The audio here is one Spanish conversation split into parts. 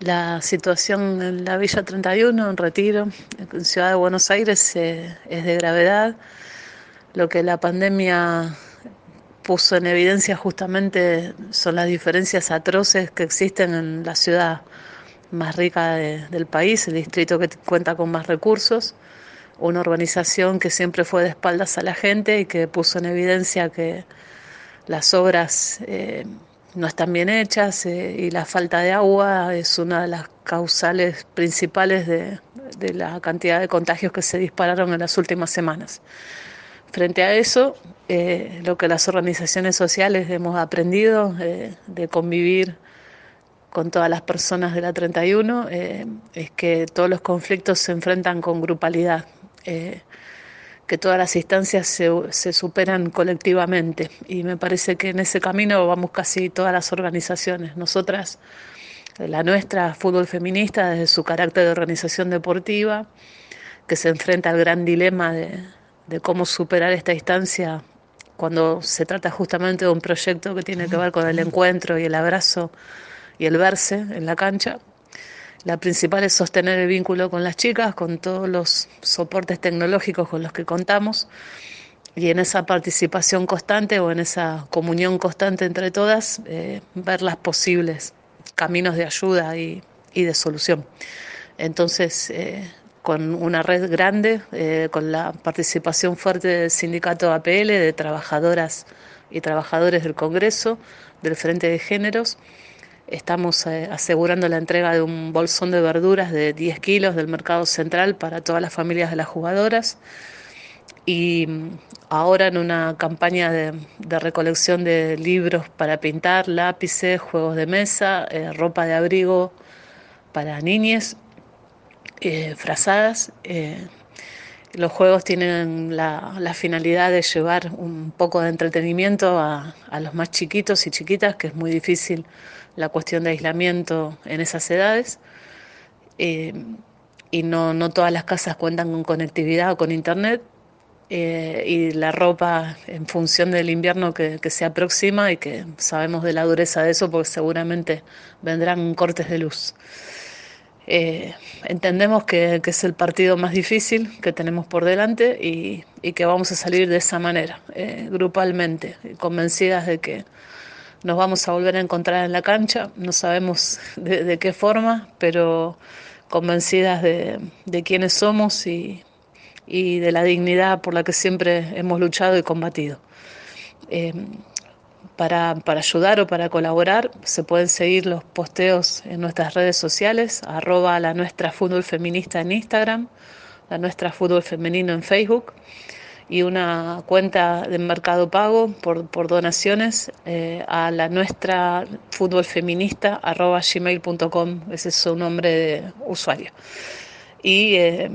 La situación en la Villa 31, en Retiro, en Ciudad de Buenos Aires, es de gravedad. Lo que la pandemia puso en evidencia justamente son las diferencias atroces que existen en la ciudad más rica del país, el distrito que cuenta con más recursos, una urbanización que siempre fue de espaldas a la gente y que puso en evidencia que las obras no están bien hechas, y la falta de agua es una de las causales principales de la cantidad de contagios que se dispararon en las últimas semanas. Frente a eso, lo que las organizaciones sociales hemos aprendido de convivir con todas las personas de la 31, es que todos los conflictos se enfrentan con grupalidad. Que todas las instancias se superan colectivamente, y me parece que en ese camino vamos casi todas las organizaciones. Nosotras, la nuestra, Fútbol Feminista, desde su carácter de organización deportiva, que se enfrenta al gran dilema de cómo superar esta instancia cuando se trata justamente de un proyecto que tiene que ver con el encuentro y el abrazo y el verse en la cancha. La principal es sostener el vínculo con las chicas, con todos los soportes tecnológicos con los que contamos, y en esa participación constante o en esa comunión constante entre todas, ver las posibles caminos de ayuda y de solución. Entonces, con una red grande, con la participación fuerte del sindicato APL, de trabajadoras y trabajadores del Congreso, del Frente de Géneros, estamos asegurando la entrega de un bolsón de verduras de 10 kilos del mercado central para todas las familias de las jugadoras. Y ahora en una campaña de recolección de libros para pintar, lápices, juegos de mesa, ropa de abrigo para niñes, frazadas. Los juegos tienen la finalidad de llevar un poco de entretenimiento a los más chiquitos y chiquitas, que es muy difícil la cuestión de aislamiento en esas edades. Eh, y no todas las casas cuentan con conectividad o con internet. Y la ropa en función del invierno que se aproxima, y que sabemos de la dureza de eso porque seguramente vendrán cortes de luz. Entendemos que es el partido más difícil que tenemos por delante, y que vamos a salir de esa manera, grupalmente, convencidas de que nos vamos a volver a encontrar en la cancha. No sabemos de qué forma, pero convencidas de quiénes somos y de la dignidad por la que siempre hemos luchado y combatido. Eh, para ayudar o para colaborar, se pueden seguir los posteos en nuestras redes sociales, @ la nuestra fútbol feminista en Instagram, la nuestra fútbol femenino en Facebook, y una cuenta de Mercado Pago por donaciones, a la nuestra fútbol feminista @gmail.com. Ese es su nombre de usuario. Y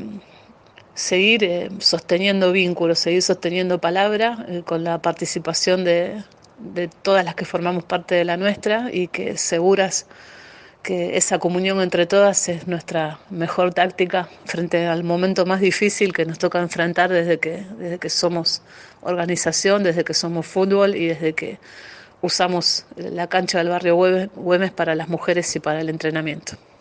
seguir sosteniendo vínculos, seguir sosteniendo palabra, con la participación de todas las que formamos parte de la nuestra, y que seguras que esa comunión entre todas es nuestra mejor táctica frente al momento más difícil que nos toca enfrentar desde que somos organización, desde que somos fútbol y desde que usamos la cancha del barrio Güemes para las mujeres y para el entrenamiento.